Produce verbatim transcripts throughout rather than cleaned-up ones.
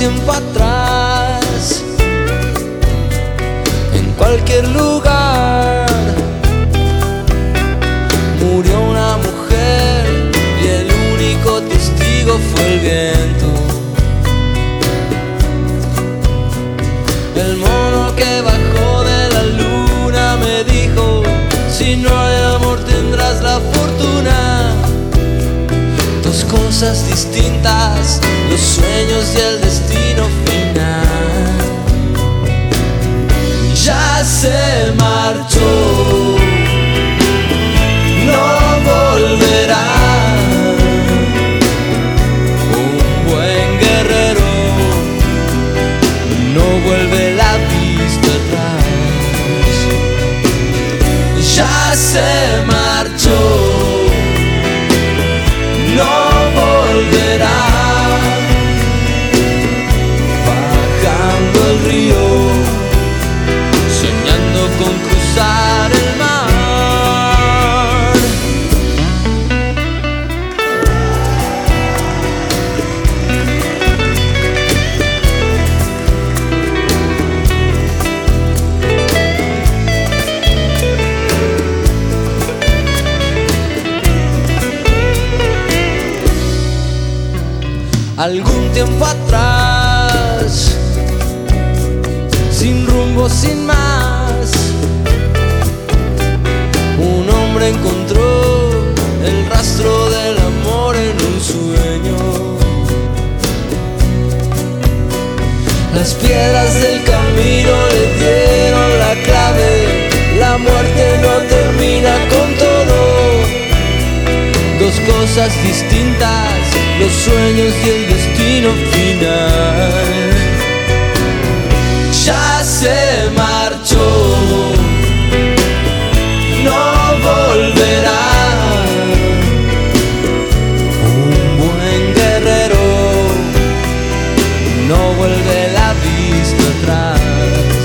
tiempo atrás, en cualquier lugar, murió una mujer y el único testigo fue el viento. El mono que bajó de la luna me dijo: si no hay amor tendrás la fortuna. Dos cosas distintas, los sueños y el destino final. Ya se marchó, no volverá. Un buen guerrero no vuelve la vista atrás. Ya se marchó, no volverá. Bajando el río, soñando con cruzar el mar. Algún tiempo atrás, sin rumbo, sin más, un hombre encontró el rastro del amor en un sueño. Las piedras del camino le dieron la clave. La muerte no termina con todo. Dos cosas distintas, los sueños y el destino final. Ya se marchó, no volverá. Un buen guerrero no vuelve la vista atrás.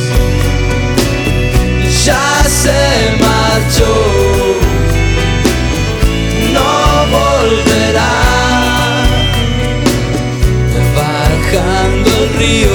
Ya se marchó, no volverá. Bajando el río,